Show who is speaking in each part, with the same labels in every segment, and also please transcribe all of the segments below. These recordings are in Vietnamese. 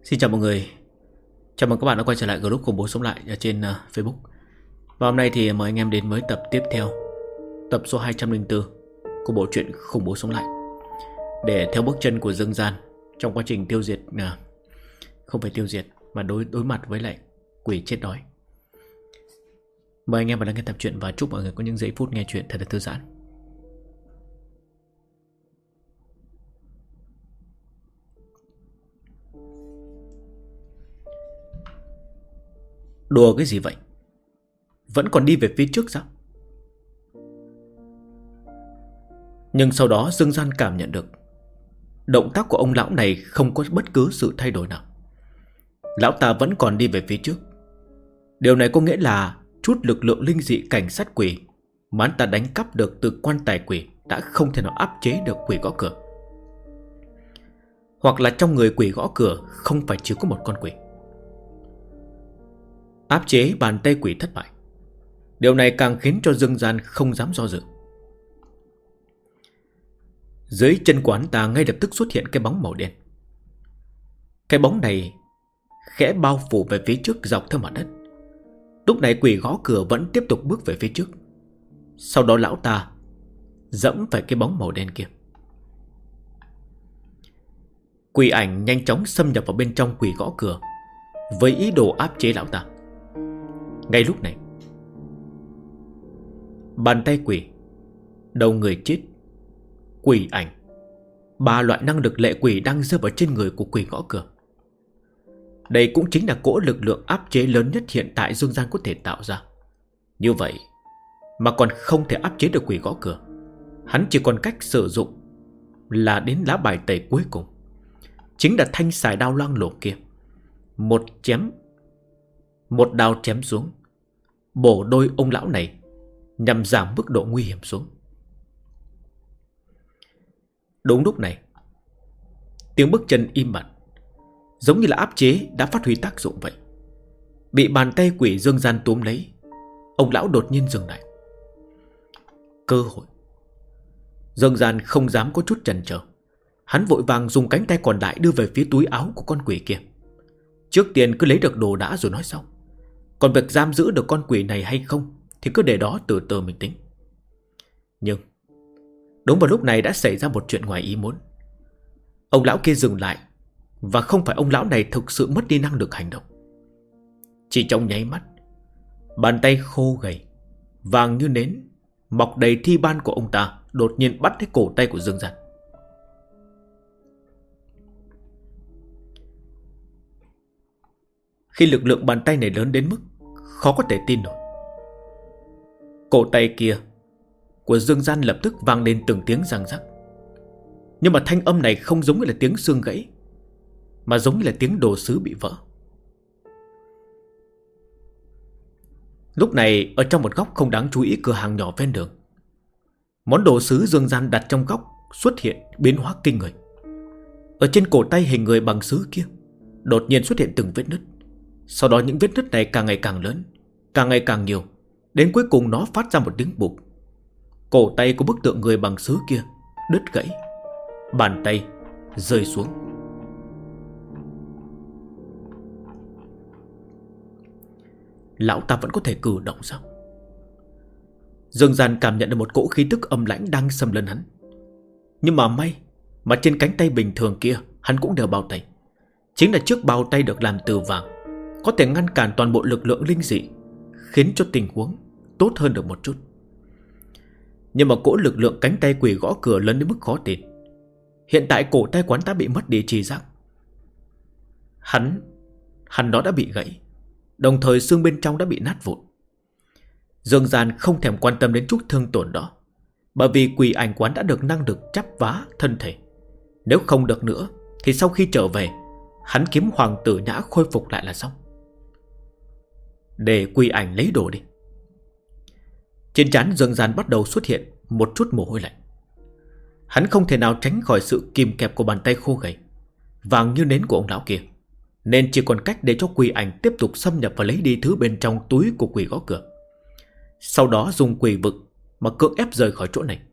Speaker 1: Xin chào mọi người. Chào mừng các bạn đã quay trở lại group khủng bố sống lại ở trên Facebook. Và hôm nay thì mời anh em đến với tập tiếp theo, tập số 204 của bộ truyện khủng bố sống lại, để theo bước chân của Dương Gian trong quá trình tiêu diệt, không phải tiêu diệt mà đối mặt với lại quỷ chết đói. Mời anh em vào lắng nghe tập truyện và chúc mọi người có những giây phút nghe chuyện thật là thư giãn. Đùa cái gì vậy? Vẫn còn đi về phía trước sao? Nhưng sau đó Dương Gian cảm nhận được động tác của ông lão này không có bất cứ sự thay đổi nào. Lão ta vẫn còn đi về phía trước. Điều này có nghĩa là chút lực lượng linh dị cảnh sát quỷ mà anh ta đánh cắp được từ quan tài quỷ đã không thể nào áp chế được quỷ gõ cửa. Hoặc là trong người quỷ gõ cửa không phải chỉ có một con quỷ. Áp chế bàn tay quỷ thất bại. Điều này càng khiến cho Dương Gian không dám do dự. Dưới chân của hắn ta ngay lập tức xuất hiện cái bóng màu đen. Cái bóng này khẽ bao phủ về phía trước dọc theo mặt đất. Lúc này quỷ gõ cửa vẫn tiếp tục bước về phía trước. Sau đó lão ta dẫm phải cái bóng màu đen kia. Quỷ ảnh nhanh chóng xâm nhập vào bên trong quỷ gõ cửa với ý đồ áp chế lão ta. Ngay lúc này, bàn tay quỷ, đầu người chết, quỷ ảnh, ba loại năng lực lệ quỷ đang rơi vào trên người của quỷ gõ cửa. Đây cũng chính là cỗ lực lượng áp chế lớn nhất hiện tại Dương Gian có thể tạo ra. Như vậy mà còn không thể áp chế được quỷ gõ cửa, hắn chỉ còn cách sử dụng là đến lá bài tẩy cuối cùng, chính là thanh xài đao loang lổ kia. Một đao chém xuống, bổ đôi ông lão này, nhằm giảm mức độ nguy hiểm xuống. Đúng lúc này, tiếng bước chân im bặt, giống như là áp chế đã phát huy tác dụng vậy. Bị bàn tay quỷ Dương Gian túm lấy, ông lão đột nhiên dừng lại. Cơ hội. Dương Gian không dám có chút chần chờ. Hắn vội vàng dùng cánh tay còn lại đưa về phía túi áo của con quỷ kia. Trước tiên cứ lấy được đồ đã rồi nói sau. Còn việc giam giữ được con quỷ này hay không thì cứ để đó từ từ mình tính. Nhưng đúng vào lúc này đã xảy ra một chuyện ngoài ý muốn. Ông lão kia dừng lại. Và không phải ông lão này thực sự mất đi năng lực hành động. Chỉ trong nháy mắt, bàn tay khô gầy, vàng như nến, mọc đầy thi ban của ông ta đột nhiên bắt lấy cổ tay của Dương Gian. Khi lực lượng bàn tay này lớn đến mức khó có thể tin nổi, cổ tay kia của Dương Gian lập tức vang lên từng tiếng răng rắc. Nhưng mà thanh âm này không giống như là tiếng xương gãy, mà giống như là tiếng đồ sứ bị vỡ. Lúc này ở trong một góc không đáng chú ý cửa hàng nhỏ ven đường, món đồ sứ Dương Gian đặt trong góc xuất hiện biến hóa kinh người. Ở trên cổ tay hình người bằng sứ kia đột nhiên xuất hiện từng vết nứt. Sau đó những vết nứt này càng ngày càng lớn, càng ngày càng nhiều, đến cuối cùng nó phát ra một tiếng bụp. Cổ tay của bức tượng người bằng sứ kia đứt gãy, bàn tay rơi xuống. Lão ta vẫn có thể cử động sao? Dương Gian cảm nhận được một cỗ khí tức âm lãnh đang xâm lên hắn. Nhưng mà may mà trên cánh tay bình thường kia hắn cũng đều bao tay. Chính là chiếc bao tay được làm từ vàng, có thể ngăn cản toàn bộ lực lượng linh dị, khiến cho tình huống tốt hơn được một chút. Nhưng mà cỗ lực lượng cánh tay quỷ gõ cửa lớn đến mức khó tin. Hiện tại cổ tay quán ta bị mất đi tri giác. Hắn nó đã bị gãy, đồng thời xương bên trong đã bị nát vụn. Dương Gian không thèm quan tâm đến chút thương tổn đó, bởi vì quỷ ảnh quán đã được năng lực chắp vá thân thể. Nếu không được nữa thì sau khi trở về, hắn kiếm hoàng tử nhã khôi phục lại là xong. Để quỷ ảnh lấy đồ đi. Trên trán Dương Gian bắt đầu xuất hiện một chút mồ hôi lạnh. Hắn không thể nào tránh khỏi sự kìm kẹp của bàn tay khô gầy, vàng như nến của ông lão kia, nên chỉ còn cách để cho quỷ ảnh tiếp tục xâm nhập và lấy đi thứ bên trong túi của quỷ gõ cửa. Sau đó dùng quỷ vực mà cưỡng ép rời khỏi chỗ này.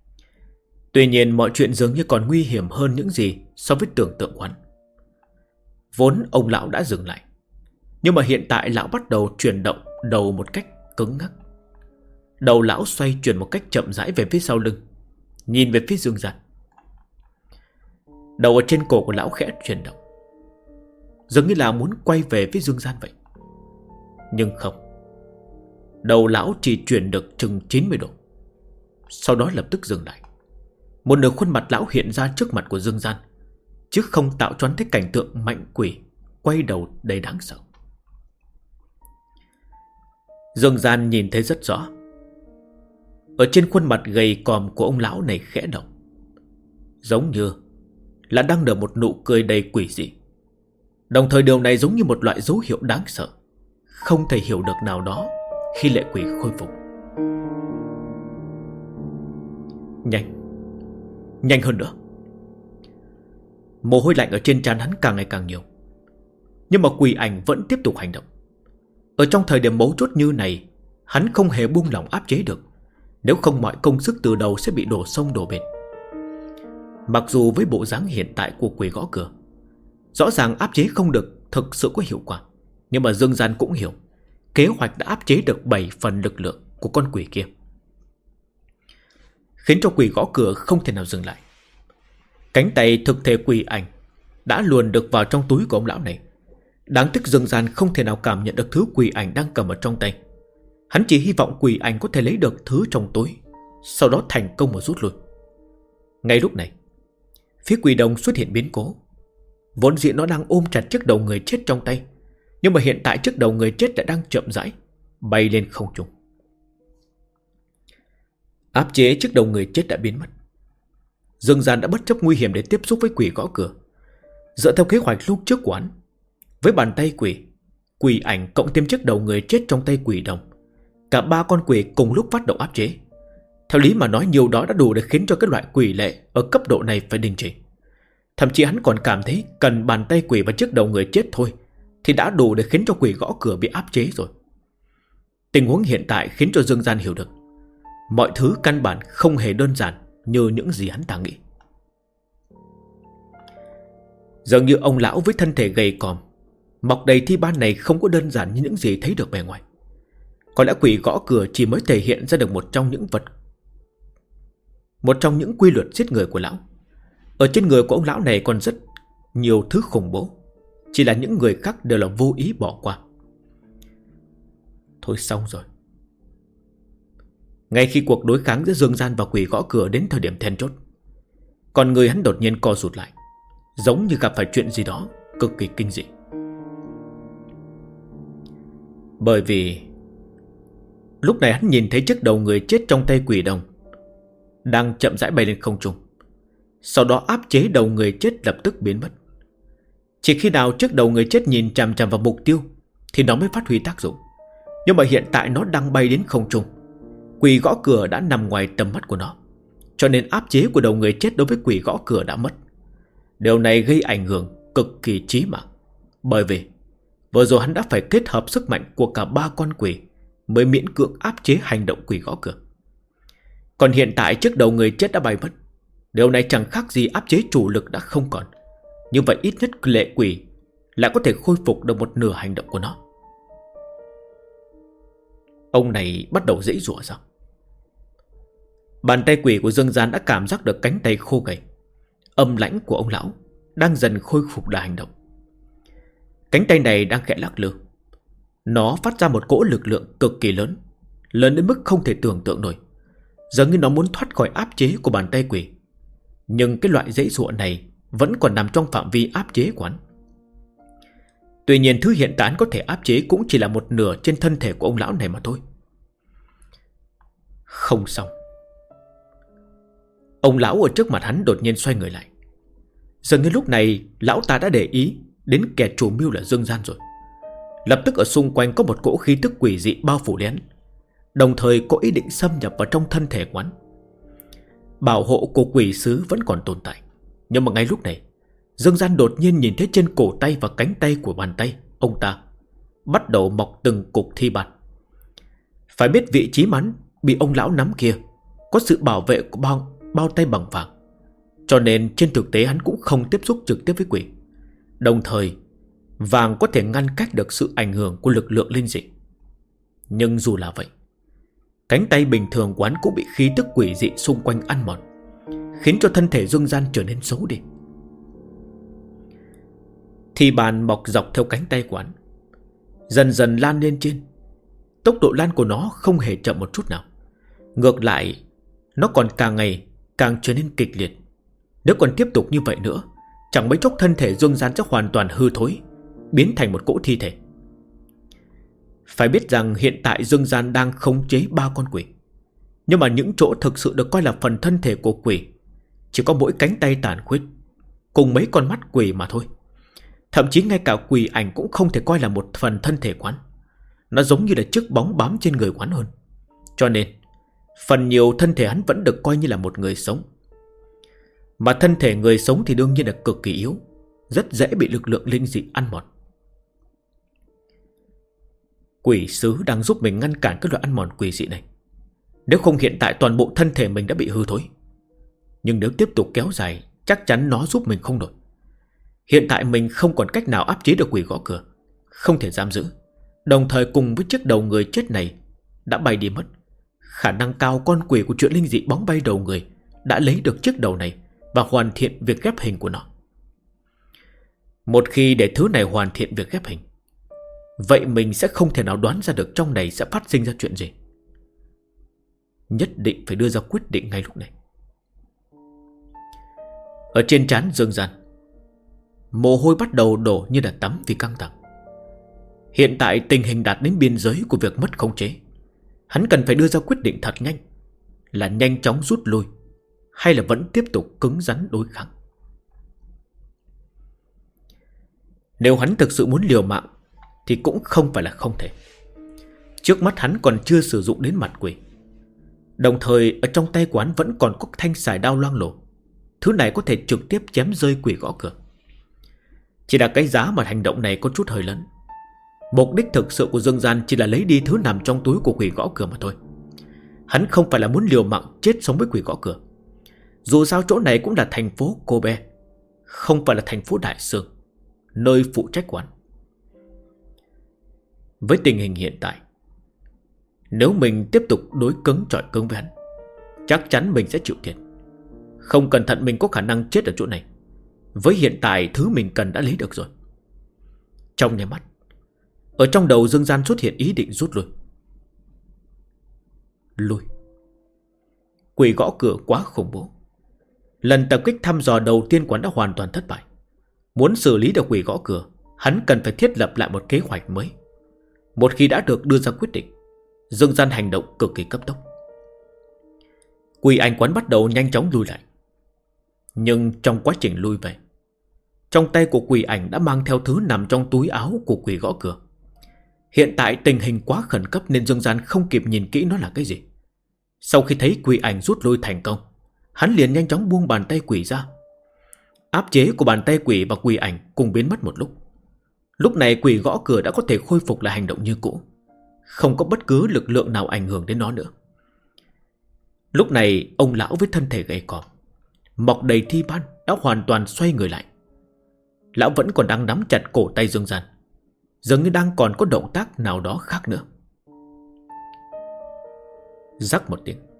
Speaker 1: Tuy nhiên mọi chuyện dường như còn nguy hiểm hơn những gì so với tưởng tượng của hắn. Vốn ông lão đã dừng lại, nhưng mà hiện tại lão bắt đầu chuyển động đầu một cách cứng ngắc. Đầu lão xoay chuyển một cách chậm rãi về phía sau lưng, nhìn về phía Dương Gian. Đầu ở trên cổ của lão khẽ chuyển động, dường như là muốn quay về phía Dương Gian vậy. Nhưng không, đầu lão chỉ chuyển được chừng 90 độ. Sau đó lập tức dừng lại. Một nửa khuôn mặt lão hiện ra trước mặt của Dương Gian, chứ không tạo choán thấy cảnh tượng mạnh quỷ quay đầu đầy đáng sợ. Dương Gian nhìn thấy rất rõ. Ở trên khuôn mặt gầy còm của ông lão này khẽ động, giống như là đang nở một nụ cười đầy quỷ dị. Đồng thời điều này giống như một loại dấu hiệu đáng sợ, không thể hiểu được nào đó khi lệ quỷ khôi phục. Nhanh, nhanh hơn nữa. Mồ hôi lạnh ở trên trán hắn càng ngày càng nhiều. Nhưng mà quỷ ảnh vẫn tiếp tục hành động. Ở trong thời điểm mấu chốt như này, hắn không hề buông lỏng áp chế được, nếu không mọi công sức từ đầu sẽ bị đổ sông đổ bể. Mặc dù với bộ dáng hiện tại của quỷ gõ cửa, rõ ràng áp chế không được thực sự có hiệu quả, nhưng mà Dương Gian cũng hiểu kế hoạch đã áp chế được 7 phần lực lượng của con quỷ kia, khiến cho quỷ gõ cửa không thể nào dừng lại. Cánh tay thực thể quỷ ảnh đã luồn được vào trong túi của ông lão này. Đáng tiếc Dương Gian không thể nào cảm nhận được thứ quỷ ảnh đang cầm ở trong tay. Hắn chỉ hy vọng quỷ ảnh có thể lấy được thứ trong túi, sau đó thành công mà rút lui. Ngay lúc này, phía quỷ đồng xuất hiện biến cố. Vốn dĩ nó đang ôm chặt chiếc đầu người chết trong tay, nhưng mà hiện tại chiếc đầu người chết lại đang chậm rãi bay lên không trung. Áp chế chiếc đầu người chết đã biến mất. Dương Gian đã bất chấp nguy hiểm để tiếp xúc với quỷ gõ cửa. Dựa theo kế hoạch lúc trước của hắn, với bàn tay quỷ, quỷ ảnh cộng thêm chiếc đầu người chết trong tay quỷ đồng, cả 3 con quỷ cùng lúc phát động áp chế. Theo lý mà nói, nhiều đó đã đủ để khiến cho cái loại quỷ lệ ở cấp độ này phải đình chỉ. Thậm chí hắn còn cảm thấy cần bàn tay quỷ và chiếc đầu người chết thôi thì đã đủ để khiến cho quỷ gõ cửa bị áp chế rồi. Tình huống hiện tại khiến cho Dương Gian hiểu được mọi thứ căn bản không hề đơn giản như những gì hắn ta nghĩ. Dường như ông lão với thân thể gầy còm, mọc đầy thi ban này không có đơn giản như những gì thấy được bề ngoài. Có lẽ quỷ gõ cửa chỉ mới thể hiện ra được một trong những quy luật giết người của lão. Ở trên người của ông lão này còn rất nhiều thứ khủng bố, chỉ là những người khác đều là vô ý bỏ qua. Thôi xong rồi. Ngay khi cuộc đối kháng giữa Dương Gian và quỷ gõ cửa đến thời điểm then chốt, còn người hắn đột nhiên co rụt lại, giống như gặp phải chuyện gì đó cực kỳ kinh dị. Bởi vì lúc này hắn nhìn thấy chiếc đầu người chết trong tay quỷ đồng đang chậm rãi bay lên không trung. Sau đó áp chế đầu người chết lập tức biến mất. Chỉ khi nào chiếc đầu người chết nhìn chằm chằm vào mục tiêu thì nó mới phát huy tác dụng. Nhưng mà hiện tại nó đang bay đến không trung, quỷ gõ cửa đã nằm ngoài tầm mắt của nó, cho nên áp chế của đầu người chết đối với quỷ gõ cửa đã mất. Điều này gây ảnh hưởng cực kỳ chí mạng, bởi vì vừa rồi hắn đã phải kết hợp sức mạnh của cả 3 con quỷ mới miễn cưỡng áp chế hành động quỷ gõ cửa. Còn hiện tại chiếc đầu người chết đã bay mất. Điều này chẳng khác gì áp chế chủ lực đã không còn. Như vậy ít nhất lệ quỷ lại có thể khôi phục được một nửa hành động của nó. Ông này bắt đầu giãy giụa sao? Bàn tay quỷ của Dương Gian đã cảm giác được cánh tay khô gầy, âm lãnh của ông lão đang dần khôi phục lại hành động. Cánh tay này đang khẽ lắc lư. Nó phát ra một cỗ lực lượng cực kỳ lớn, lớn đến mức không thể tưởng tượng nổi. Giống như nó muốn thoát khỏi áp chế của bàn tay quỷ. Nhưng cái loại giãy giụa này vẫn còn nằm trong phạm vi áp chế của hắn. Tuy nhiên thứ hiện tại có thể áp chế cũng chỉ là một nửa trên thân thể của ông lão này mà thôi. Không xong. Ông lão ở trước mặt hắn đột nhiên xoay người lại. Dường như lúc này lão ta đã để ý đến kẻ chủ mưu là Dương Gian rồi. Lập tức ở xung quanh có một cỗ khí tức quỷ dị bao phủ đến, đồng thời có ý định xâm nhập vào trong thân thể của hắn. Bảo hộ của quỷ sứ vẫn còn tồn tại. Nhưng mà ngay lúc này Dương Gian đột nhiên nhìn thấy trên cổ tay và cánh tay của bàn tay ông ta bắt đầu mọc từng cục thi ban. Phải biết vị trí hắn bị ông lão nắm kia có sự bảo vệ của bao tay bằng vàng, cho nên trên thực tế hắn cũng không tiếp xúc trực tiếp với quỷ. Đồng thời vàng có thể ngăn cách được sự ảnh hưởng của lực lượng linh dị. Nhưng dù là vậy, cánh tay bình thường của hắn cũng bị khí tức quỷ dị xung quanh ăn mòn, khiến cho thân thể Dương Gian trở nên xấu đi. Thì bàn mọc dọc theo cánh tay của hắn, dần dần lan lên trên. Tốc độ lan của nó không hề chậm một chút nào. Ngược lại, nó còn càng ngày càng trở nên kịch liệt. Nếu còn tiếp tục như vậy nữa, chẳng mấy chốc thân thể Dương Gian sẽ hoàn toàn hư thối, biến thành một cỗ thi thể. Phải biết rằng hiện tại Dương Gian đang khống chế 3 con quỷ. Nhưng mà những chỗ thực sự được coi là phần thân thể của quỷ chỉ có mỗi cánh tay tàn khuyết cùng mấy con mắt quỷ mà thôi. Thậm chí ngay cả quỷ ảnh cũng không thể coi là một phần thân thể quán. Nó giống như là chiếc bóng bám trên người quán hơn. Cho nên phần nhiều thân thể hắn vẫn được coi như là một người sống. Mà thân thể người sống thì đương nhiên là cực kỳ yếu, rất dễ bị lực lượng linh dị ăn mòn. Quỷ sứ đang giúp mình ngăn cản các loại ăn mòn quỷ dị này. Nếu không hiện tại toàn bộ thân thể mình đã bị hư thối. Nhưng nếu tiếp tục kéo dài, chắc chắn nó giúp mình không nổi. Hiện tại mình không còn cách nào áp chế được quỷ gõ cửa, không thể giam giữ. Đồng thời cùng với chiếc đầu người chết này đã bay đi mất. Khả năng cao con quỷ của chuyện linh dị bóng bay đầu người đã lấy được chiếc đầu này và hoàn thiện việc ghép hình của nó. Một khi để thứ này hoàn thiện việc ghép hình, vậy mình sẽ không thể nào đoán ra được trong này sẽ phát sinh ra chuyện gì. Nhất định phải đưa ra quyết định ngay lúc này. Ở trên trán Dương Gian, mồ hôi bắt đầu đổ như là tắm vì căng thẳng. Hiện tại tình hình đạt đến biên giới của việc mất khống chế. Hắn cần phải đưa ra quyết định thật nhanh, là nhanh chóng rút lui hay là vẫn tiếp tục cứng rắn đối kháng. Nếu hắn thực sự muốn liều mạng thì cũng không phải là không thể. Trước mắt hắn còn chưa sử dụng đến mặt quỷ. Đồng thời ở trong tay của hắn vẫn còn có thanh xài đao loang lổ. Thứ này có thể trực tiếp chém rơi quỷ gõ cửa. Chỉ là cái giá mà hành động này có chút hơi lớn. Mục đích thực sự của Dương Gian chỉ là lấy đi thứ nằm trong túi của quỷ gõ cửa mà thôi. Hắn không phải là muốn liều mạng chết sống với quỷ gõ cửa. Dù sao chỗ này cũng là thành phố Kobe, không phải là thành phố Đại Sương, nơi phụ trách quán. Với tình hình hiện tại, nếu mình tiếp tục đối cứng chọi cứng với hắn, chắc chắn mình sẽ chịu thiệt. Không cẩn thận mình có khả năng chết ở chỗ này. Với hiện tại thứ mình cần đã lấy được rồi. Trong nháy mắt, ở trong đầu Dương Gian xuất hiện ý định rút lui. Lui. Quỷ gõ cửa quá khủng bố. Lần tập kích thăm dò đầu tiên của hắn đã hoàn toàn thất bại. Muốn xử lý được quỷ gõ cửa, hắn cần phải thiết lập lại một kế hoạch mới. Một khi đã được đưa ra quyết định, Dương Gian hành động cực kỳ cấp tốc. Quỷ ảnh quán bắt đầu nhanh chóng lui lại. Nhưng trong quá trình lui về, trong tay của quỷ ảnh đã mang theo thứ nằm trong túi áo của quỷ gõ cửa. Hiện tại tình hình quá khẩn cấp nên Dương Gian không kịp nhìn kỹ nó là cái gì. Sau khi thấy quỷ ảnh rút lui thành công, hắn liền nhanh chóng buông bàn tay quỷ ra. Áp chế của bàn tay quỷ và quỷ ảnh cùng biến mất một lúc. Lúc này quỷ gõ cửa đã có thể khôi phục lại hành động như cũ, không có bất cứ lực lượng nào ảnh hưởng đến nó nữa. Lúc này ông lão với thân thể gầy còm, mọc đầy thi ban đã hoàn toàn xoay người lại. Lão vẫn còn đang nắm chặt cổ tay Dương Gian, dường như đang còn có động tác nào đó khác nữa. Rắc một tiếng.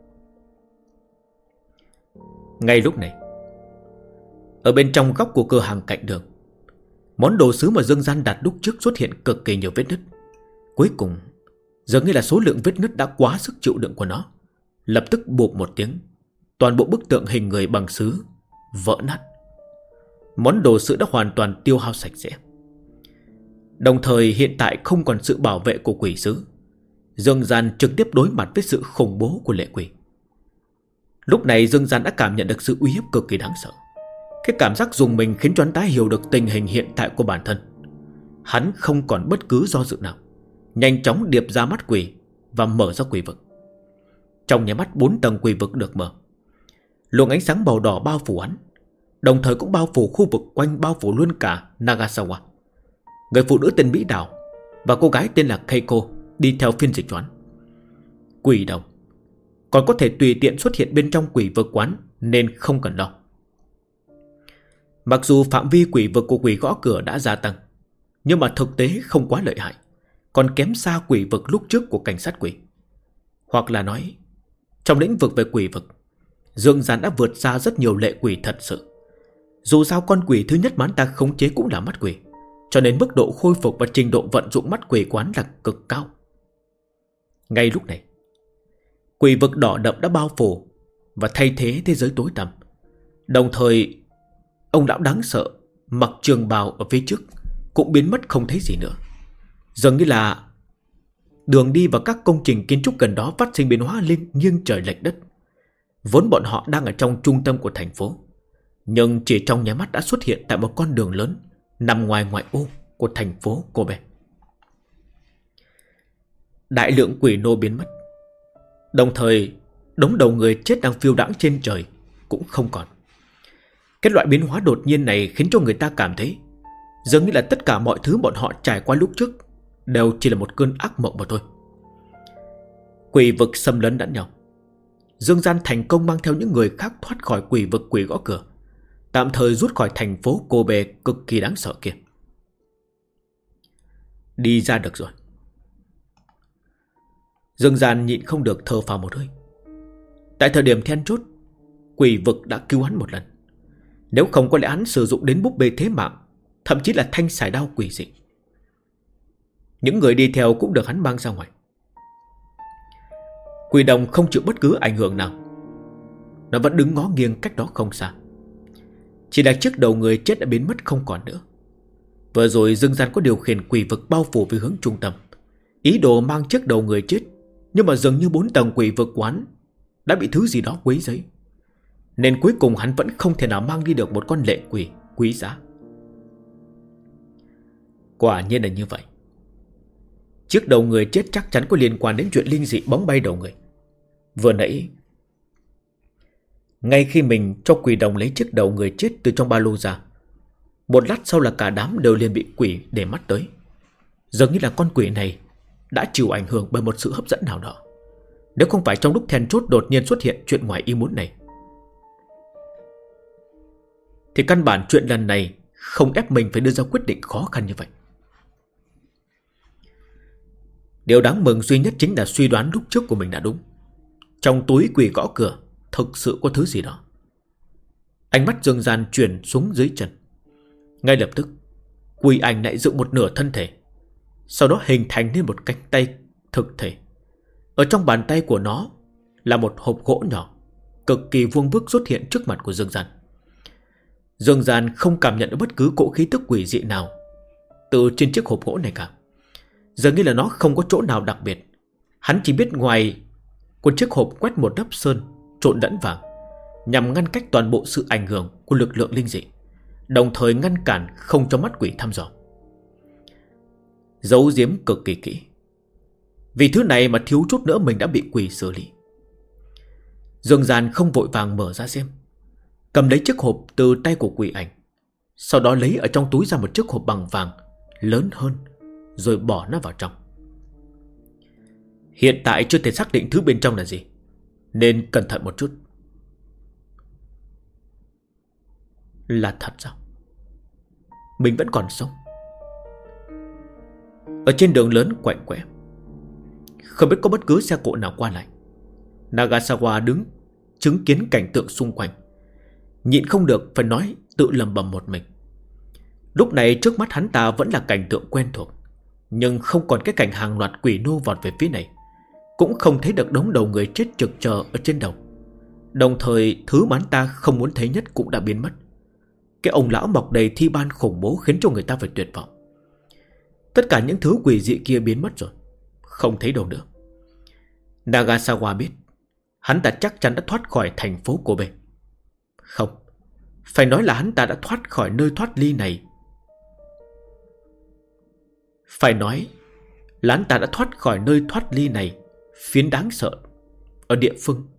Speaker 1: Ngay lúc này, ở bên trong góc của cửa hàng cạnh đường, món đồ sứ mà Dương Gian đặt lúc trước xuất hiện cực kỳ nhiều vết nứt. Cuối cùng, dường như là số lượng vết nứt đã quá sức chịu đựng của nó. Lập tức bụp một tiếng, toàn bộ bức tượng hình người bằng sứ vỡ nát. Món đồ sứ đã hoàn toàn tiêu hao sạch sẽ. Đồng thời hiện tại không còn sự bảo vệ của quỷ sứ, Dương Gian trực tiếp đối mặt với sự khủng bố của lệ quỷ. Lúc này Dương Gian đã cảm nhận được sự uy hiếp cực kỳ đáng sợ. Cái cảm giác dùng mình khiến cho hắn ta hiểu được tình hình hiện tại của bản thân. Hắn không còn bất cứ do dự nào, nhanh chóng điệp ra mắt quỷ và mở ra quỷ vực. Trong nháy mắt 4 tầng quỷ vực được mở. Luồng ánh sáng màu đỏ bao phủ hắn, đồng thời cũng bao phủ khu vực quanh, bao phủ luôn cả Nagasawa. Người phụ nữ tên Mỹ Đào và cô gái tên là Keiko đi theo phiên dịch choán. Quỷ đồng còn có thể tùy tiện xuất hiện bên trong quỷ vực quán, nên không cần lo. Mặc dù phạm vi quỷ vực của quỷ gõ cửa đã gia tăng, nhưng mà thực tế không quá lợi hại, còn kém xa quỷ vực lúc trước của cảnh sát quỷ. Hoặc là nói, trong lĩnh vực về quỷ vực, Dương Gian đã vượt xa rất nhiều lệ quỷ thật sự. Dù sao con quỷ thứ nhất mà hắn ta khống chế cũng là mắt quỷ, cho nên mức độ khôi phục và trình độ vận dụng mắt quỷ quán là cực cao. Ngay lúc này, quỷ vực đỏ đậm đã bao phủ và thay thế thế giới tối tăm. Đồng thời, ông lão đáng sợ mặc trường bào ở phía trước cũng biến mất không thấy gì nữa. Dường như là đường đi và các công trình kiến trúc gần đó phát sinh biến hóa lên nghiêng trời lệch đất. Vốn bọn họ đang ở trong trung tâm của thành phố, nhưng chỉ trong nháy mắt đã xuất hiện tại một con đường lớn nằm ngoài ngoại ô của thành phố Kobe. Đại lượng quỷ nô biến mất, đồng thời đống đầu người chết đang phiêu đãng trên trời cũng không còn. Cái loại biến hóa đột nhiên này khiến cho người ta cảm thấy dường như là tất cả mọi thứ bọn họ trải qua lúc trước đều chỉ là một cơn ác mộng mà thôi. Quỷ vực xâm lấn lẫn nhau. Dương Gian thành công mang theo những người khác thoát khỏi quỷ vực quỷ gõ cửa, tạm thời rút khỏi thành phố Kobe cực kỳ đáng sợ kia. Đi ra được rồi. Dương Gian nhịn không được thở phào một hơi. Tại thời điểm then chốt, quỷ vực đã cứu hắn một lần. Nếu không có lẽ hắn sử dụng đến búp bê thế mạng, thậm chí là thanh xài đao quỷ dị. Những người đi theo cũng được hắn mang ra ngoài. Quỷ đồng không chịu bất cứ ảnh hưởng nào. Nó vẫn đứng ngó nghiêng cách đó không xa. Chỉ là chiếc đầu người chết đã biến mất không còn nữa. Vừa rồi Dương Gian có điều khiển quỷ vực bao phủ về hướng trung tâm, ý đồ mang chiếc đầu người chết, nhưng mà dường như 4 tầng quỷ vực quán đã bị thứ gì đó quấy rầy, nên cuối cùng hắn vẫn không thể nào mang đi được một con lệ quỷ quý giá. Quả nhiên là như vậy. Chiếc đầu người chết chắc chắn có liên quan đến chuyện linh dị bóng bay đầu người. Vừa nãy, ngay khi mình cho quỷ đồng lấy chiếc đầu người chết từ trong ba lô ra, một lát sau là cả đám đều liền bị quỷ để mắt tới. Dường như là con quỷ này đã chịu ảnh hưởng bởi một sự hấp dẫn nào đó. Nếu không phải trong lúc then chốt đột nhiên xuất hiện chuyện ngoài ý muốn này, thì căn bản chuyện lần này không ép mình phải đưa ra quyết định khó khăn như vậy. Điều đáng mừng duy nhất chính là suy đoán lúc trước của mình đã đúng. Trong túi quỷ gõ cửa thực sự có thứ gì đó. Ánh mắt Dương Gian chuyển xuống dưới chân. Ngay lập tức, quỷ ảnh lại dựng một nửa thân thể, sau đó hình thành nên một cánh tay thực thể. Ở trong bàn tay của nó là một hộp gỗ nhỏ, cực kỳ vuông vức xuất hiện trước mặt của Dương Gian. Dương Gian không cảm nhận được bất cứ cỗ khí tức quỷ dị nào từ trên chiếc hộp gỗ này cả. Dường như là nó không có chỗ nào đặc biệt. Hắn chỉ biết ngoài của chiếc hộp quét một lớp sơn trộn lẫn vàng, nhằm ngăn cách toàn bộ sự ảnh hưởng của lực lượng linh dị, đồng thời ngăn cản không cho mắt quỷ thăm dò. Giấu giếm cực kỳ kỹ. Vì thứ này mà thiếu chút nữa mình đã bị quỷ xử lý. Dương Gian không vội vàng mở ra xem, cầm lấy chiếc hộp từ tay của quỷ ảnh, sau đó lấy ở trong túi ra một chiếc hộp bằng vàng lớn hơn, rồi bỏ nó vào trong. Hiện tại chưa thể xác định thứ bên trong là gì, nên cẩn thận một chút. Là thật sao? Mình vẫn còn sống. Ở trên đường lớn quạnh quẽ, không biết có bất cứ xe cộ nào qua lại. Nagasawa đứng chứng kiến cảnh tượng xung quanh, nhịn không được phải nói tự lẩm bẩm một mình. Lúc này trước mắt hắn ta vẫn là cảnh tượng quen thuộc, nhưng không còn cái cảnh hàng loạt quỷ nô vọt về phía này, cũng không thấy được đống đầu người chết trực chờ ở trên đầu. Đồng thời thứ mà hắn ta không muốn thấy nhất cũng đã biến mất. Cái ông lão mọc đầy thi ban khủng bố khiến cho người ta phải tuyệt vọng. Tất cả những thứ quỷ dị kia biến mất rồi, không thấy đâu nữa. Nagasawa biết hắn ta chắc chắn đã thoát khỏi thành phố Kobe. Không, phải nói là hắn ta đã thoát khỏi nơi thoát ly này. Phải nói là hắn ta đã thoát khỏi nơi thoát ly này phiến đáng sợ ở địa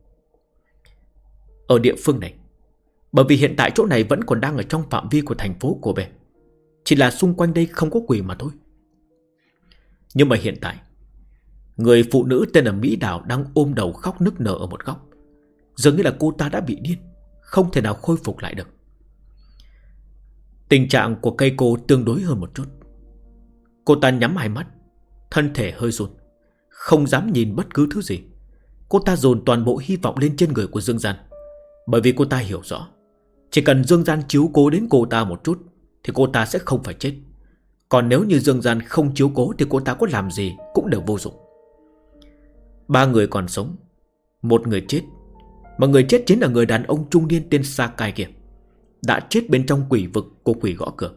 Speaker 1: phương này. Bởi vì hiện tại chỗ này vẫn còn đang ở trong phạm vi của thành phố Kobe, chỉ là xung quanh đây không có quỷ mà thôi. Nhưng mà hiện tại, người phụ nữ tên là Mỹ Đào đang ôm đầu khóc nức nở ở một góc. Dường như là cô ta đã bị điên, không thể nào khôi phục lại được. Tình trạng của cây cô tương đối hơn một chút. Cô ta nhắm hai mắt, thân thể hơi run, không dám nhìn bất cứ thứ gì. Cô ta dồn toàn bộ hy vọng lên trên người của Dương Gian, bởi vì cô ta hiểu rõ, chỉ cần Dương Gian chiếu cố đến cô ta một chút thì cô ta sẽ không phải chết. Còn nếu như Dương Gian không chiếu cố thì cô ta có làm gì cũng đều vô dụng. 3 người còn sống, 1 người chết. Mà người chết chính là người đàn ông trung niên tên Sakai kia, đã chết bên trong quỷ vực của quỷ gõ cửa.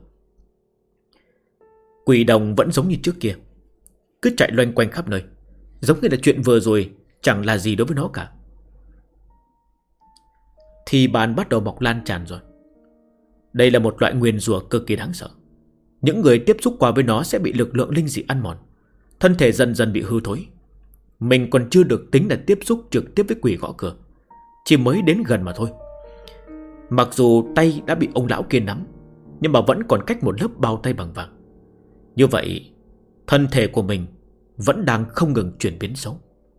Speaker 1: Quỷ đồng vẫn giống như trước kia, cứ chạy loanh quanh khắp nơi, giống như là chuyện vừa rồi chẳng là gì đối với nó cả. Thì bàn bắt đầu mọc lan tràn rồi. Đây là một loại nguyền rủa cực kỳ đáng sợ. Những người tiếp xúc qua với nó sẽ bị lực lượng linh dị ăn mòn, thân thể dần dần bị hư thối. Mình còn chưa được tính là tiếp xúc trực tiếp với quỷ gõ cửa, chỉ mới đến gần mà thôi. Mặc dù tay đã bị ông lão kia nắm, nhưng mà vẫn còn cách một lớp bao tay bằng vàng. Như vậy thân thể của mình vẫn đang không ngừng chuyển biến xấu.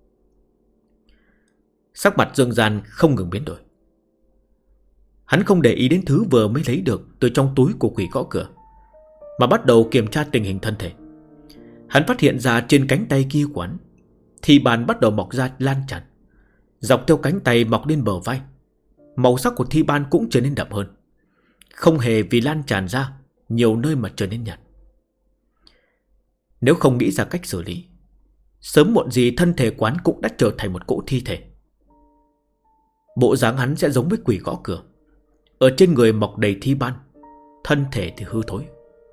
Speaker 1: Sắc mặt Dương Gian không ngừng biến đổi. Hắn không để ý đến thứ vừa mới lấy được từ trong túi của quỷ gõ cửa, mà bắt đầu kiểm tra tình hình thân thể. Hắn phát hiện ra trên cánh tay kia của hắn, thì bàn bắt đầu mọc ra lan tràn, dọc theo cánh tay mọc lên bờ vai. Màu sắc của thi ban cũng trở nên đậm hơn, không hề vì lan tràn ra nhiều nơi mà trở nên nhạt. Nếu không nghĩ ra cách xử lý, sớm muộn gì thân thể quán cũng đã trở thành một cỗ thi thể. Bộ dáng hắn sẽ giống với quỷ gõ cửa, ở trên người mọc đầy thi ban, thân thể thì hư thối.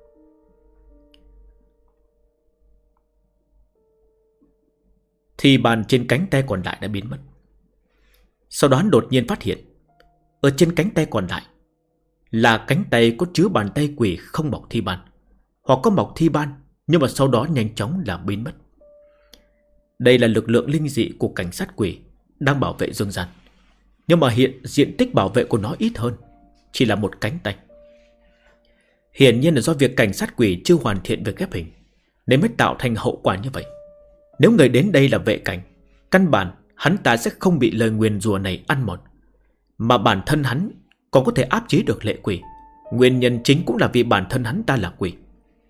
Speaker 1: Thi ban trên cánh tay còn lại đã biến mất. Sau đó hắn đột nhiên phát hiện, ở trên cánh tay còn lại là cánh tay có chứa bàn tay quỷ không mọc thi ban, hoặc có mọc thi ban nhưng mà sau đó nhanh chóng làm biến mất. Đây là lực lượng linh dị của cảnh sát quỷ đang bảo vệ Dương Gian, nhưng mà hiện diện tích bảo vệ của nó ít hơn, chỉ là một cánh tay. Hiển nhiên là do việc cảnh sát quỷ chưa hoàn thiện việc ghép hình, nên mới tạo thành hậu quả như vậy. Nếu người đến đây là vệ cảnh, căn bản hắn ta sẽ không bị lời nguyền rủa này ăn mòn, mà bản thân hắn còn có thể áp chế được lệ quỷ. Nguyên nhân chính cũng là vì bản thân hắn ta là quỷ.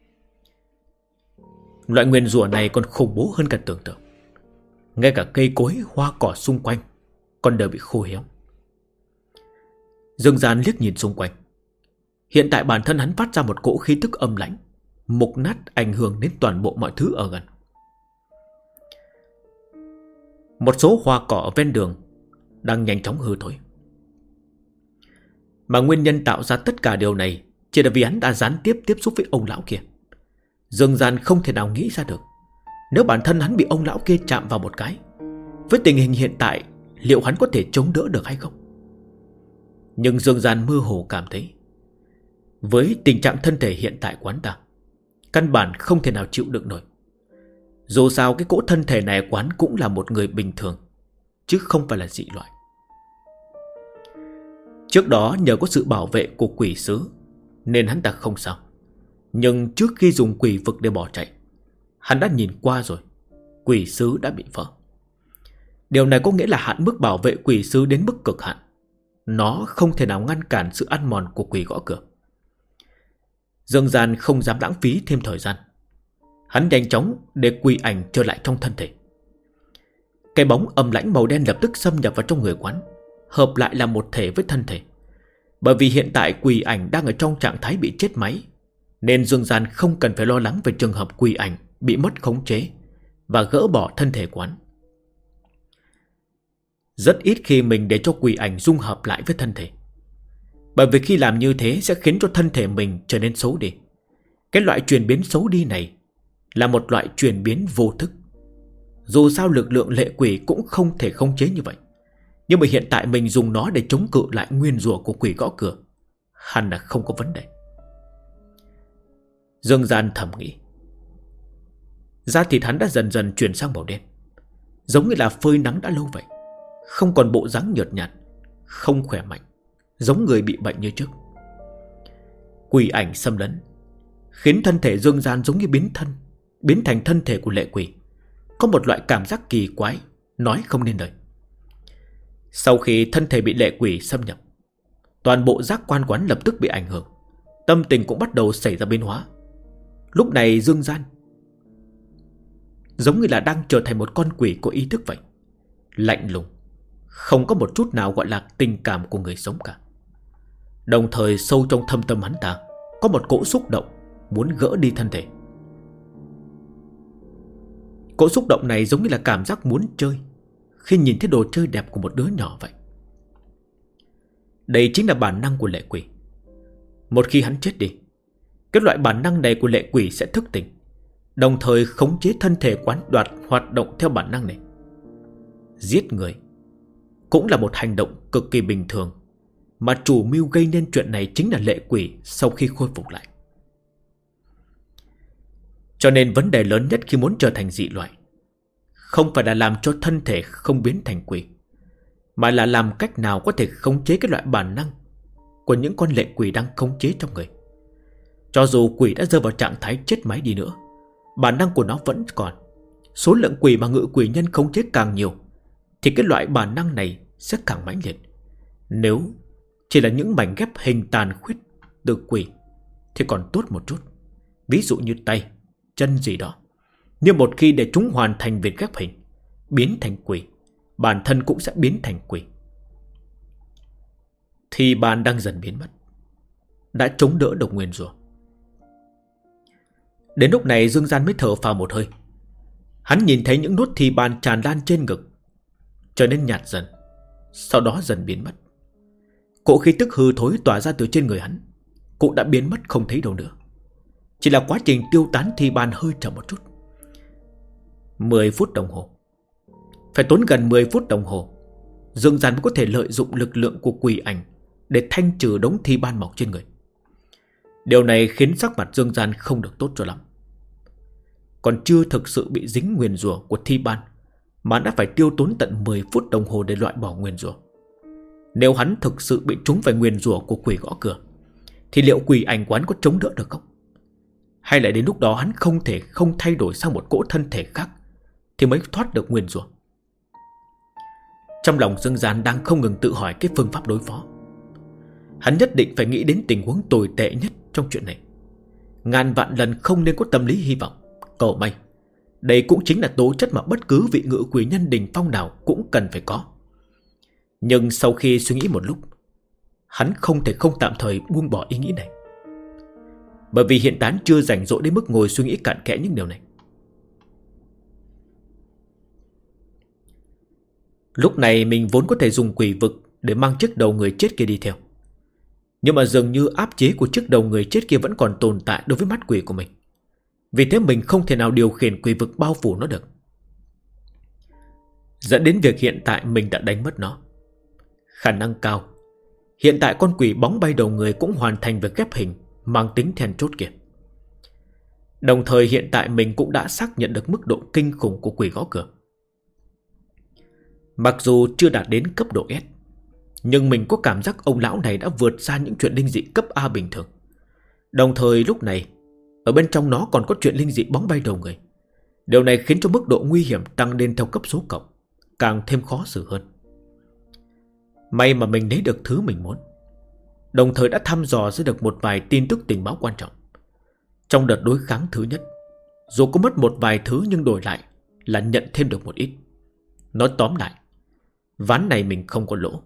Speaker 1: Loại nguyền rủa này còn khủng bố hơn cả tưởng tượng. Ngay cả cây cối, hoa cỏ xung quanh còn đều bị khô héo. Dương Gian liếc nhìn xung quanh. Hiện tại bản thân hắn phát ra một cỗ khí tức âm lãnh, mục nát, ảnh hưởng đến toàn bộ mọi thứ ở gần. Một số hoa cỏ ở ven đường đang nhanh chóng hư thối. Mà nguyên nhân tạo ra tất cả điều này chỉ là vì hắn đã gián tiếp tiếp xúc với ông lão kia. Dương Gian không thể nào nghĩ ra được, nếu bản thân hắn bị ông lão kia chạm vào một cái, với tình hình hiện tại, liệu hắn có thể chống đỡ được hay không? Nhưng Dương Gian mơ hồ cảm thấy, với tình trạng thân thể hiện tại của hắn ta, căn bản không thể nào chịu đựng nổi. Dù sao cái cỗ thân thể này của hắn cũng là một người bình thường, chứ không phải là dị loại. Trước đó nhờ có sự bảo vệ của quỷ sứ nên hắn ta không sao. Nhưng trước khi dùng quỷ vực để bỏ chạy, hắn đã nhìn qua rồi, quỷ sứ đã bị vỡ. Điều này có nghĩa là hạn mức bảo vệ quỷ sứ đến mức cực hạn. Nó không thể nào ngăn cản sự ăn mòn của quỷ gõ cửa. Dương Gian không dám lãng phí thêm thời gian. Hắn nhanh chóng để quỷ ảnh trở lại trong thân thể. Cái bóng âm lãnh màu đen lập tức xâm nhập vào trong người quán, hợp lại là một thể với thân thể. Bởi vì hiện tại quỷ ảnh đang ở trong trạng thái bị chết máy, nên Dương Gian không cần phải lo lắng về trường hợp quỷ ảnh bị mất khống chế và gỡ bỏ thân thể quán. Rất ít khi mình để cho quỷ ảnh dung hợp lại với thân thể, bởi vì khi làm như thế sẽ khiến cho thân thể mình trở nên xấu đi. Cái loại chuyển biến xấu đi này là một loại chuyển biến vô thức. Dù sao lực lượng lệ quỷ cũng không thể khống chế như vậy, nhưng mà hiện tại mình dùng nó để chống cự lại nguyên rủa của quỷ gõ cửa, hẳn là không có vấn đề. Dương Gian thầm nghĩ. Da thịt hắn đã dần dần chuyển sang màu đen, giống như là phơi nắng đã lâu vậy, không còn bộ dáng nhợt nhạt, không khỏe mạnh, giống người bị bệnh như trước. Quỷ ảnh xâm lấn khiến thân thể Dương Gian giống như biến thành thân thể của lệ quỷ. Có một loại cảm giác kỳ quái, nói không nên lời. Sau khi thân thể bị lệ quỷ xâm nhập, toàn bộ giác quan quán lập tức bị ảnh hưởng, tâm tình cũng bắt đầu xảy ra biến hóa. Lúc này Dương Gian giống như là đang trở thành một con quỷ có ý thức vậy. Lạnh lùng, không có một chút nào gọi là tình cảm của người sống cả. Đồng thời sâu trong thâm tâm hắn ta có một cỗ xúc động muốn gỡ đi thân thể. Cỗ xúc động này giống như là cảm giác muốn chơi khi nhìn thấy đồ chơi đẹp của một đứa nhỏ vậy. Đây chính là bản năng của lệ quỷ. Một khi hắn chết đi, cái loại bản năng này của lệ quỷ sẽ thức tỉnh, đồng thời khống chế thân thể quán đoạt hoạt động theo bản năng này. Giết người cũng là một hành động cực kỳ bình thường, mà chủ mưu gây nên chuyện này chính là lệ quỷ sau khi khôi phục lại. Cho nên vấn đề lớn nhất khi muốn trở thành dị loại không phải là làm cho thân thể không biến thành quỷ, mà là làm cách nào có thể khống chế cái loại bản năng của những con lệ quỷ đang khống chế trong người. Cho dù quỷ đã rơi vào trạng thái chết máy đi nữa, bản năng của nó vẫn còn. Số lượng quỷ mà ngự quỷ nhân khống chế càng nhiều thì cái loại bản năng này sẽ càng mãnh liệt. Nếu chỉ là những mảnh ghép hình tàn khuyết từ quỷ thì còn tốt một chút, ví dụ như tay, chân gì đó. Nhưng một khi để chúng hoàn thành việc ghép hình, biến thành quỷ, bản thân cũng sẽ biến thành quỷ. Thì bàn đang dần biến mất, đã chống đỡ được nguyền rủa. Đến lúc này Dương Gian mới thở phào một hơi. Hắn nhìn thấy những nốt thi bàn tràn lan trên ngực trở nên nhạt dần, sau đó dần biến mất. Cỗ khí tức hư thối tỏa ra từ trên người hắn cũng đã biến mất không thấy đâu nữa. Chỉ là quá trình tiêu tán thi bàn hơi chậm một chút. 10 phút đồng hồ. Phải tốn gần 10 phút đồng hồ Dương Gian mới có thể lợi dụng lực lượng của quỷ ảnh để thanh trừ đống thi ban mọc trên người. Điều này khiến sắc mặt Dương Gian không được tốt cho lắm. Còn chưa thực sự bị dính nguyền rủa của thi ban mà đã phải tiêu tốn tận 10 phút đồng hồ để loại bỏ nguyền rủa. Nếu hắn thực sự bị trúng phải nguyền rủa của quỷ gõ cửa thì liệu quỷ ảnh quán có chống đỡ được không? Hay lại đến lúc đó hắn không thể không thay đổi sang một cỗ thân thể khác thì mới thoát được nguyền rủa? Trong lòng Dương Gian đang không ngừng tự hỏi cái phương pháp đối phó. Hắn nhất định phải nghĩ đến tình huống tồi tệ nhất trong chuyện này. Ngàn vạn lần không nên có tâm lý hy vọng, cầu may. Đây cũng chính là tố chất mà bất cứ vị ngự quỷ nhân đỉnh phong nào cũng cần phải có. Nhưng sau khi suy nghĩ một lúc, hắn không thể không tạm thời buông bỏ ý nghĩ này. Bởi vì hiện tại chưa rảnh rỗi đến mức ngồi suy nghĩ cặn kẽ những điều này. Lúc này mình vốn có thể dùng quỷ vực để mang chiếc đầu người chết kia đi theo. Nhưng mà dường như áp chế của chiếc đầu người chết kia vẫn còn tồn tại đối với mắt quỷ của mình. Vì thế mình không thể nào điều khiển quỷ vực bao phủ nó được, dẫn đến việc hiện tại mình đã đánh mất nó. Khả năng cao hiện tại con quỷ bóng bay đầu người cũng hoàn thành việc ghép hình mang tính then chốt kia. Đồng thời hiện tại mình cũng đã xác nhận được mức độ kinh khủng của quỷ gõ cửa. Mặc dù chưa đạt đến cấp độ S, nhưng mình có cảm giác ông lão này đã vượt xa những chuyện linh dị cấp A bình thường. Đồng thời lúc này ở bên trong nó còn có chuyện linh dị bóng bay đầu người. Điều này khiến cho mức độ nguy hiểm tăng lên theo cấp số cộng, càng thêm khó xử hơn. May mà mình lấy được thứ mình muốn, đồng thời đã thăm dò ra được một vài tin tức tình báo quan trọng. Trong đợt đối kháng thứ nhất, dù có mất một vài thứ nhưng đổi lại là nhận thêm được một ít. Nói tóm lại, ván này mình không có lỗ.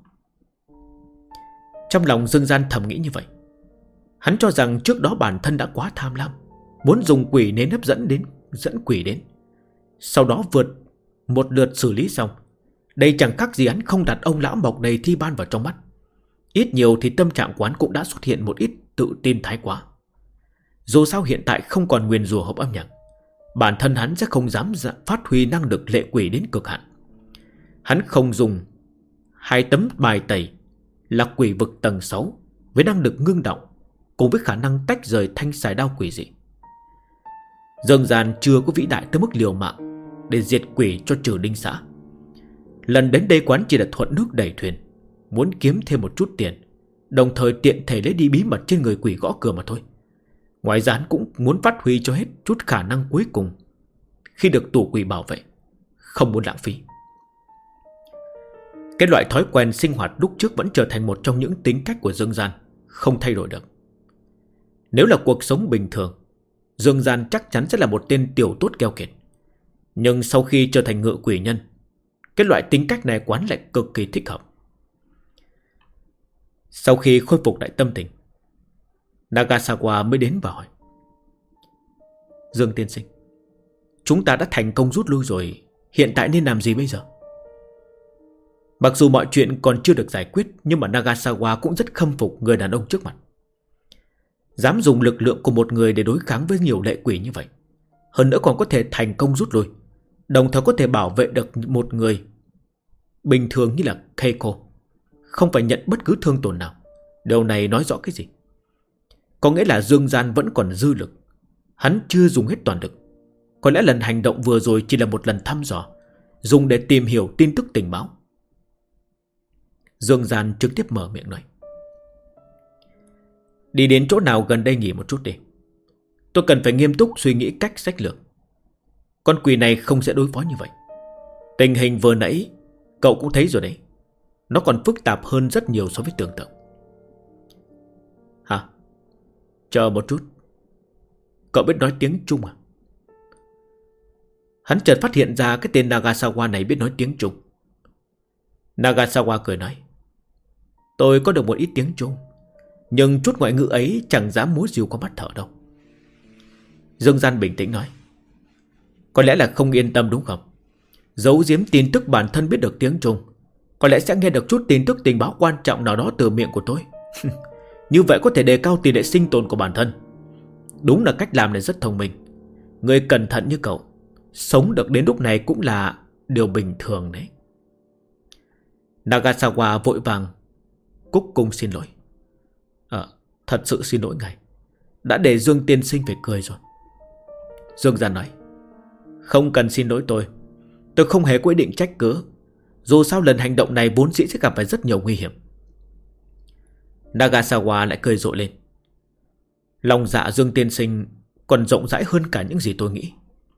Speaker 1: Trong lòng Dương Gian thầm nghĩ như vậy. Hắn cho rằng trước đó bản thân đã quá tham lam, muốn dùng quỷ nến hấp dẫn quỷ đến, sau đó vượt một lượt xử lý xong. Đây chẳng khác gì hắn không đặt ông lão mọc đầy thi ban vào trong mắt. Ít nhiều thì tâm trạng quán cũng đã xuất hiện một ít tự tin thái quá. Dù sao hiện tại không còn nguyền rủa hộp âm nhạc, bản thân hắn sẽ không dám phát huy năng lực lệ quỷ đến cực hạn. Hắn không dùng 2 tấm bài tẩy là quỷ vực tầng 6 với năng lực ngưng động cùng với khả năng tách rời thanh xài đao quỷ dị. Dương Gian chưa có vĩ đại tới mức liều mạng để diệt quỷ cho trừ đinh xã. Lần đến đây quán chỉ là thuận nước đẩy thuyền, muốn kiếm thêm một chút tiền, đồng thời tiện thể lấy đi bí mật trên người quỷ gõ cửa mà thôi. Ngoài ra hắn cũng muốn phát huy cho hết chút khả năng cuối cùng khi được tù quỷ bảo vệ, không muốn lãng phí. Cái loại thói quen sinh hoạt lúc trước vẫn trở thành một trong những tính cách của Dương Gian, không thay đổi được. Nếu là cuộc sống bình thường, Dương Gian chắc chắn sẽ là một tên tiểu tốt keo kiệt. Nhưng sau khi trở thành ngự quỷ nhân, cái loại tính cách này quán lại cực kỳ thích hợp. Sau khi khôi phục lại tâm tình, Nagasawa mới đến và hỏi: Dương tiên sinh, chúng ta đã thành công rút lui rồi, hiện tại nên làm gì bây giờ? Mặc dù mọi chuyện còn chưa được giải quyết, nhưng mà Nagasawa cũng rất khâm phục người đàn ông trước mặt. Dám dùng lực lượng của một người để đối kháng với nhiều lệ quỷ như vậy, hơn nữa còn có thể thành công rút lui, đồng thời có thể bảo vệ được một người bình thường như là Keiko, không phải nhận bất cứ thương tổn nào. Điều này nói rõ cái gì? Có nghĩa là Dương Gian vẫn còn dư lực, hắn chưa dùng hết toàn lực. Có lẽ lần hành động vừa rồi chỉ là một lần thăm dò, dùng để tìm hiểu tin tức tình báo. Dương Gian trực tiếp mở miệng nói: Đi đến chỗ nào gần đây nghỉ một chút đi. Tôi cần phải nghiêm túc suy nghĩ cách sách lược. Con quỷ này không sẽ đối phó như vậy. Tình hình vừa nãy cậu cũng thấy rồi đấy, nó còn phức tạp hơn rất nhiều so với tưởng tượng. Hả? Chờ một chút. Cậu biết nói tiếng Trung à? Hắn chợt phát hiện ra cái tên Nagasawa này biết nói tiếng Trung. Nagasawa cười nói: Tôi có được một ít tiếng Trung, nhưng chút ngoại ngữ ấy chẳng dám múa rìu qua mắt thợ đâu. Dương Gian bình tĩnh nói: Có lẽ là không yên tâm đúng không? Giấu giếm tin tức bản thân biết được tiếng Trung, có lẽ sẽ nghe được chút tin tức tình báo quan trọng nào đó từ miệng của tôi. Như vậy có thể đề cao tỷ lệ sinh tồn của bản thân. Đúng là cách làm này rất thông minh. Người cẩn thận như cậu, sống được đến lúc này cũng là điều bình thường đấy. Nagasawa vội vàng cúc cung xin lỗi. Thật sự xin lỗi ngài, đã để Dương tiên sinh phải cười rồi. Dương Gian nói: Không cần xin lỗi tôi không hề có ý định trách cứ. Dù sao lần hành động này vốn dĩ sẽ gặp phải rất nhiều nguy hiểm. Nagasawa lại cười rộ lên: Lòng dạ Dương tiên sinh còn rộng rãi hơn cả những gì tôi nghĩ.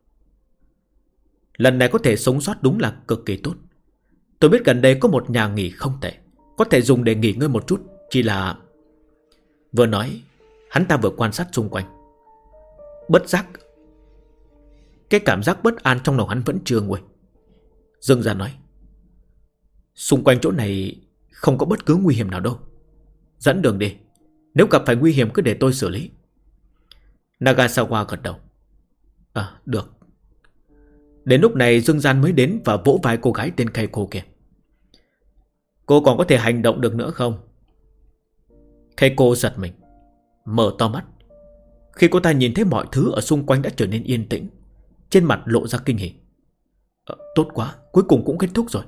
Speaker 1: Lần này có thể sống sót đúng là cực kỳ tốt. Tôi biết gần đây có một nhà nghỉ không tệ, có thể dùng để nghỉ ngơi một chút. Chỉ là... Vừa nói, hắn ta vừa quan sát xung quanh. Bất giác, cái cảm giác bất an trong lòng hắn vẫn chưa nguôi. Dương Gian nói: Xung quanh chỗ này không có bất cứ nguy hiểm nào đâu. Dẫn đường đi, nếu gặp phải nguy hiểm cứ để tôi xử lý. Nagasawa gật đầu: Được. Đến lúc này Dương Gian mới đến và vỗ vai cô gái tên Keiko kia. Cô còn có thể hành động được nữa không? Keiko giật mình, mở to mắt. Khi cô ta nhìn thấy mọi thứ ở xung quanh đã trở nên yên tĩnh, trên mặt lộ ra kinh hỉ. Tốt quá, cuối cùng cũng kết thúc rồi.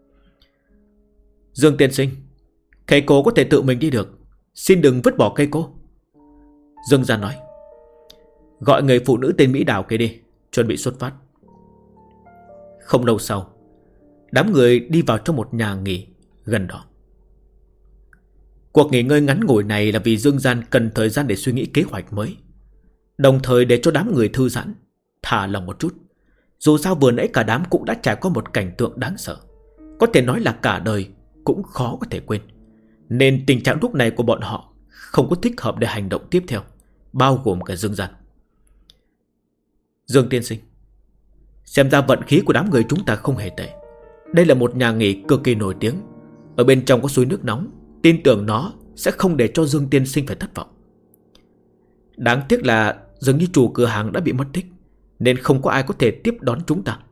Speaker 1: Dương tiên sinh, Keiko có thể tự mình đi được, xin đừng vứt bỏ Keiko. Dương Gian nói: Gọi người phụ nữ tên Mỹ Đào kia đi, chuẩn bị xuất phát. Không lâu sau, đám người đi vào trong một nhà nghỉ gần đó. Cuộc nghỉ ngơi ngắn ngủi này là vì Dương Gian cần thời gian để suy nghĩ kế hoạch mới, đồng thời để cho đám người thư giãn, thả lòng một chút. Dù sao vừa nãy cả đám cũng đã trải qua một cảnh tượng đáng sợ, có thể nói là cả đời cũng khó có thể quên. Nên tình trạng lúc này của bọn họ không có thích hợp để hành động tiếp theo, bao gồm cả Dương Gian. Dương tiên sinh, xem ra vận khí của đám người chúng ta không hề tệ. Đây là một nhà nghỉ cực kỳ nổi tiếng, ở bên trong có suối nước nóng, tin tưởng nó sẽ không để cho Dương tiên sinh phải thất vọng. Đáng tiếc là dường như chủ cửa hàng đã bị mất tích, nên không có ai có thể tiếp đón chúng ta.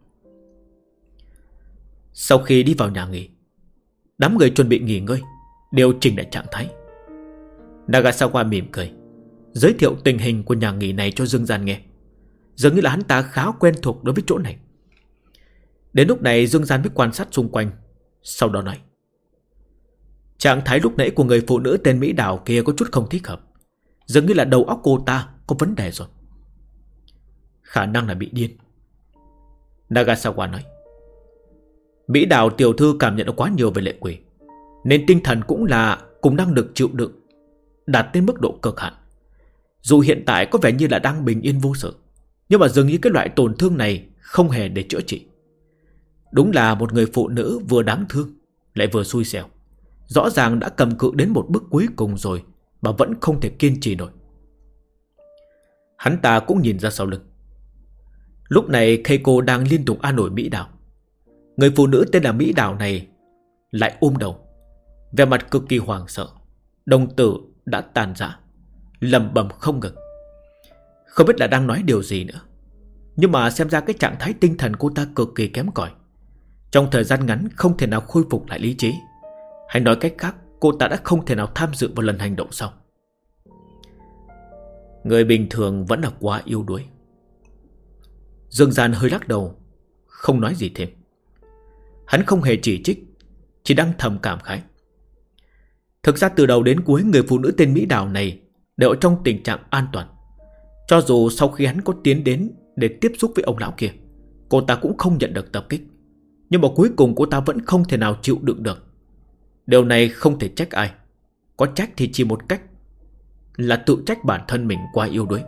Speaker 1: Sau khi đi vào nhà nghỉ, đám người chuẩn bị nghỉ ngơi, điều chỉnh lại trạng thái. Nagasawa mỉm cười, giới thiệu tình hình của nhà nghỉ này cho Dương Gian nghe. Dường như là hắn ta khá quen thuộc đối với chỗ này. Đến lúc này Dương Gian mới quan sát xung quanh, sau đó nói: Trạng thái lúc nãy của người phụ nữ tên Mỹ Đào kia có chút không thích hợp. Dường như là đầu óc cô ta có vấn đề rồi. Khả năng là bị điên. Nagasawa nói: Mỹ Đào tiểu thư cảm nhận được quá nhiều về lệ quỷ, nên tinh thần cũng là cùng năng lực chịu đựng đạt đến mức độ cực hạn. Dù hiện tại có vẻ như là đang bình yên vô sự, nhưng mà dường như cái loại tổn thương này không hề để chữa trị. Đúng là một người phụ nữ vừa đáng thương lại vừa xui xẻo. Rõ ràng đã cầm cự đến một bước cuối cùng rồi mà vẫn không thể kiên trì nổi. Hắn ta cũng nhìn ra sau lưng. Lúc này Keiko đang liên tục an ủi Mỹ Đào. Người phụ nữ tên là Mỹ Đào này lại ôm đầu, vẻ mặt cực kỳ hoảng sợ. Đồng tử đã tàn rã, lẩm bẩm không ngừng. Không biết là đang nói điều gì nữa, nhưng mà xem ra cái trạng thái tinh thần cô ta cực kỳ kém cỏi. Trong thời gian ngắn không thể nào khôi phục lại lý trí. Hay nói cách khác, cô ta đã không thể nào tham dự vào lần hành động sau. Người bình thường vẫn là quá yếu đuối. Dương Gian hơi lắc đầu, không nói gì thêm. Hắn không hề chỉ trích, chỉ đang thầm cảm khái. Thực ra từ đầu đến cuối, người phụ nữ tên Mỹ Đào này đều ở trong tình trạng an toàn. Cho dù sau khi hắn có tiến đến để tiếp xúc với ông lão kia, cô ta cũng không nhận được tập kích, nhưng mà cuối cùng cô ta vẫn không thể nào chịu đựng được. Điều này không thể trách ai. Có trách thì chỉ một cách, là tự trách bản thân mình quá yếu đuối.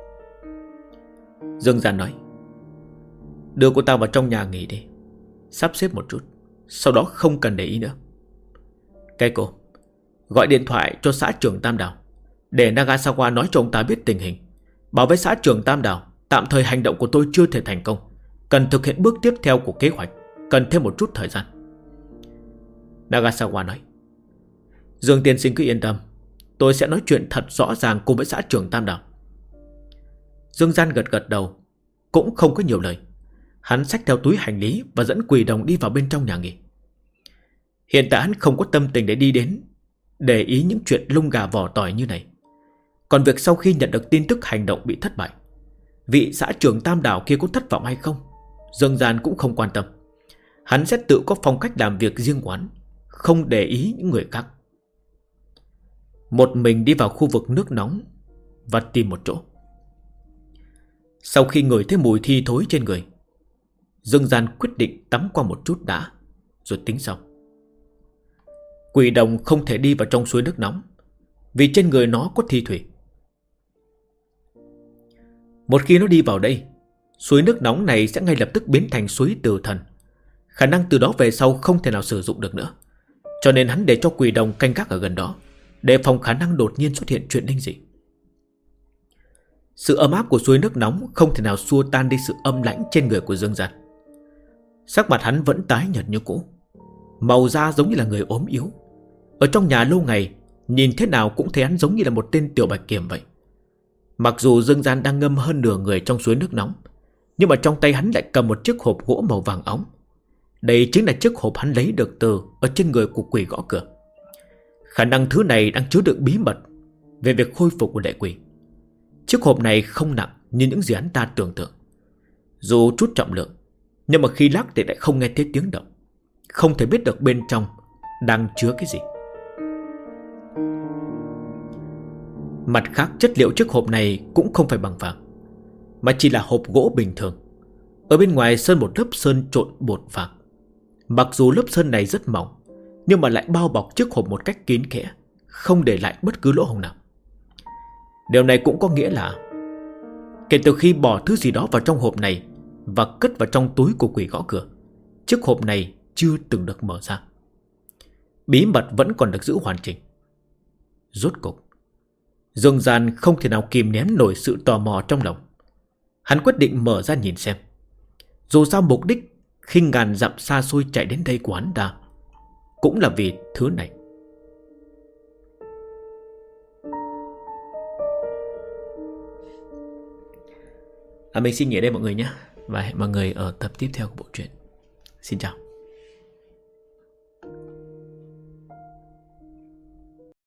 Speaker 1: Dương Gian nói: đưa cô ta vào trong nhà nghỉ đi, sắp xếp một chút, sau đó không cần để ý nữa. Keiko, gọi điện thoại cho xã trưởng Tam Đảo, để Nagasawa nói cho ông ta biết tình hình, bảo với xã trưởng Tam Đảo tạm thời hành động của tôi chưa thể thành công, cần thực hiện bước tiếp theo của kế hoạch, cần thêm một chút thời gian. Nagasawa nói: Dương tiên sinh cứ yên tâm, tôi sẽ nói chuyện thật rõ ràng cùng với xã trưởng Tam Đảo. Dương Gian gật gật đầu, cũng không có nhiều lời. Hắn xách theo túi hành lý và dẫn Quỷ Đồng đi vào bên trong nhà nghỉ. Hiện tại hắn không có tâm tình để đi đến để ý những chuyện lung gà vỏ tỏi như này. Còn việc sau khi nhận được tin tức hành động bị thất bại, vị xã trưởng Tam Đảo kia có thất vọng hay không, Dương Gian cũng không quan tâm. Hắn sẽ tự có phong cách làm việc riêng của hắn, không để ý những người khác. Một mình đi vào khu vực nước nóng và tìm một chỗ. Sau khi ngửi thấy mùi thi thối trên người, Dương Gian quyết định tắm qua một chút đã, rồi tính sau. Quỷ Đồng không thể đi vào trong suối nước nóng, vì trên người nó có thi thủy. Một khi nó đi vào đây, suối nước nóng này sẽ ngay lập tức biến thành suối tử thần. Khả năng từ đó về sau không thể nào sử dụng được nữa. Cho nên hắn để cho Quỷ Đồng canh gác ở gần đó, đề phòng khả năng đột nhiên xuất hiện chuyện linh dị. Sự ấm áp của suối nước nóng không thể nào xua tan đi sự âm lãnh trên người của Dương Gian. Sắc mặt hắn vẫn tái nhợt như cũ, màu da giống như là người ốm yếu. Ở trong nhà lâu ngày, nhìn thế nào cũng thấy hắn giống như là một tên tiểu bạch kiểm vậy. Mặc dù Dương Gian đang ngâm hơn nửa người trong suối nước nóng, nhưng mà trong tay hắn lại cầm một chiếc hộp gỗ màu vàng óng. Đây chính là chiếc hộp hắn lấy được từ ở trên người của quỷ gõ cửa. Khả năng thứ này đang chứa đựng bí mật về việc khôi phục của lệ quỷ. Chiếc hộp này không nặng như những gì hắn ta tưởng tượng. Dù chút trọng lượng, nhưng mà khi lắc thì lại không nghe thấy tiếng động, không thể biết được bên trong đang chứa cái gì. Mặt khác, chất liệu chiếc hộp này cũng không phải bằng vàng, mà chỉ là hộp gỗ bình thường. Ở bên ngoài sơn một lớp sơn trộn bột vàng. Mặc dù lớp sơn này rất mỏng, nhưng mà lại bao bọc chiếc hộp một cách kín kẽ, không để lại bất cứ lỗ hổng nào. Điều này cũng có nghĩa là kể từ khi bỏ thứ gì đó vào trong hộp này và cất vào trong túi của quỷ gõ cửa, chiếc hộp này chưa từng được mở ra. Bí mật vẫn còn được giữ hoàn chỉnh. Rốt cục, Dương Gian không thể nào kìm nén nổi sự tò mò trong lòng. Hắn quyết định mở ra nhìn xem. Dù sao mục đích khi ngàn dặm xa xôi chạy đến đây của hắn ta cũng là vì thứ này. Mình xin nghỉ đây mọi người nhé, và hẹn mọi người ở tập tiếp theo của bộ truyện. Xin chào.